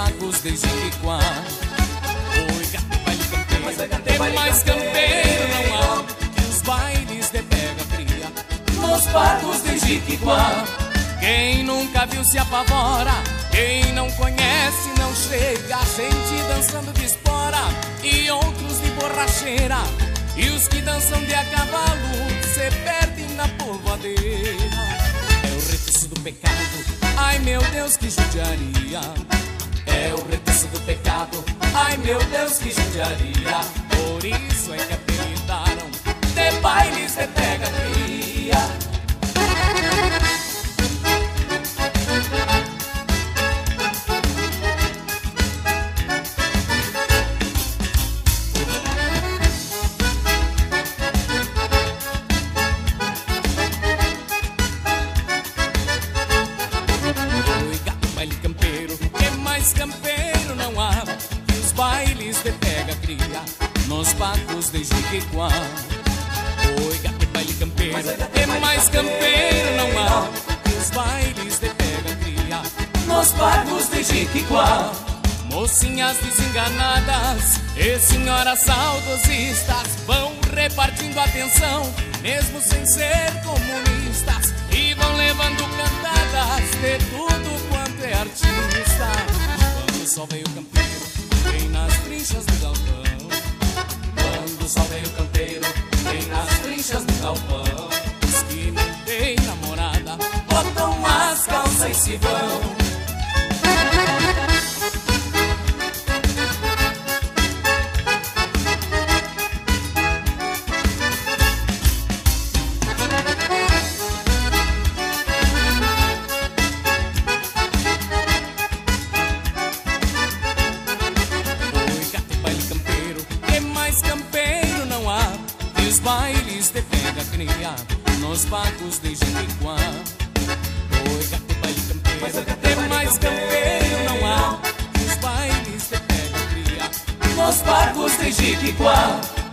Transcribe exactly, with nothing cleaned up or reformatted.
pagos de Jiquiquá. Oi, gato, baile campeiro, tem mais campeiro não há que os bailes de pega-cria nos pagos de Jiquiquá. Quem nunca viu se apavora, quem não conhece não chega. Gente dançando de espora e outros de borracheira, e os que dançam de a cavalo se perdem na polvadeira. É o retuço do pecado, ai meu Deus que judiaria. É o retuço do pecado, ai meu Deus que judiaria. Por isso é que apelidaram de bailes de pega-cria. Campeiro não há que os bailes de pega-cria nos pagos de Jiquiquá. Oi, gato, baile campeiro, é mais campeiro não há que os bailes de pega-cria nos pagos de Jiquiquá. Mocinhas desenganadas e senhoras saudosistas vão repartindo atenção, mesmo sem ser comunistas, e vão levando cantadas de tudo quanto é artista. Quando só veio o campeiro, vem nas trinchas do galpão. Quando só veio o campeiro, vem nas trinchas do galpão. Os que não têm namorada botam as calças e se vão. Bailes de pega-cria nos pagos de Jiquiquá. Oi, gato, baile campeiro, tem mais campeiro não há que os bailes de pega-cria nos pagos de Jiquiquá.